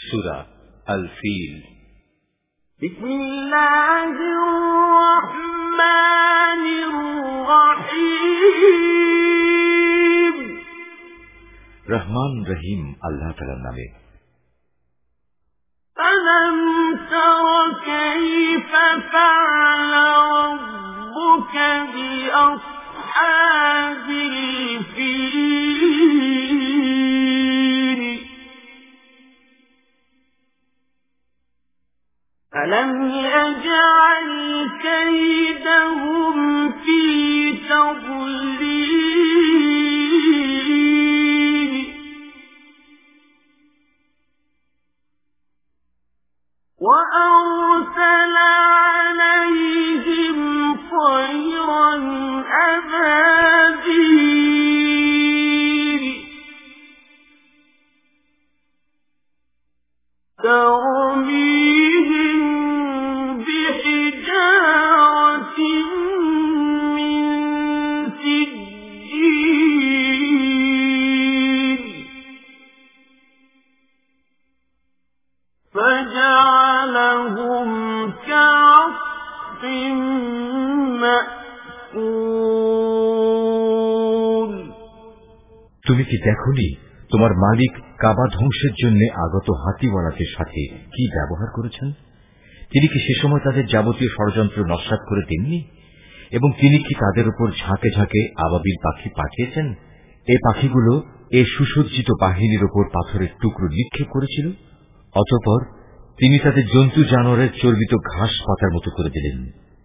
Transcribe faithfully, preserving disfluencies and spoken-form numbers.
সূরা আল ফিল। বিসমিল্লাহির রাহমানির রাহিম। রহমান রহিম আল্লাহ তাআলার নামে। আলম তারা কাইফা ফাআলা রাব্বুকা বিআসহাবিল ফিল। ألم يجعل كيدهم في تضليل وأرسل عليهم طيرا أبابيل ترميهم بحجارة من سجيل فجعلهم كعصف مأكول। তুমি কি দেখোনি তোমার মালিক কাবা ধ্বংসের জন্য আগত হাতিওয়ালাদের সাথে কি ব্যবহার করেছেন? তিনি কি সে সময় তাদের যাবতীয় ষড়যন্ত্র নস্যাৎ করে দেননি? এবং তিনি কি তাদের উপর ঝাঁকে ঝাঁকে আবাবিল পাখি পাঠিয়েছেন? এই পাখিগুলো এই সুসজ্জিত বাহিনীর উপর পাথরের টুকরো নিক্ষেপ করেছিল। অতঃপর তিনি তাদের জন্তু জানোয়ারের চর্বিত ঘাস পাতার মতো করে দিলেন।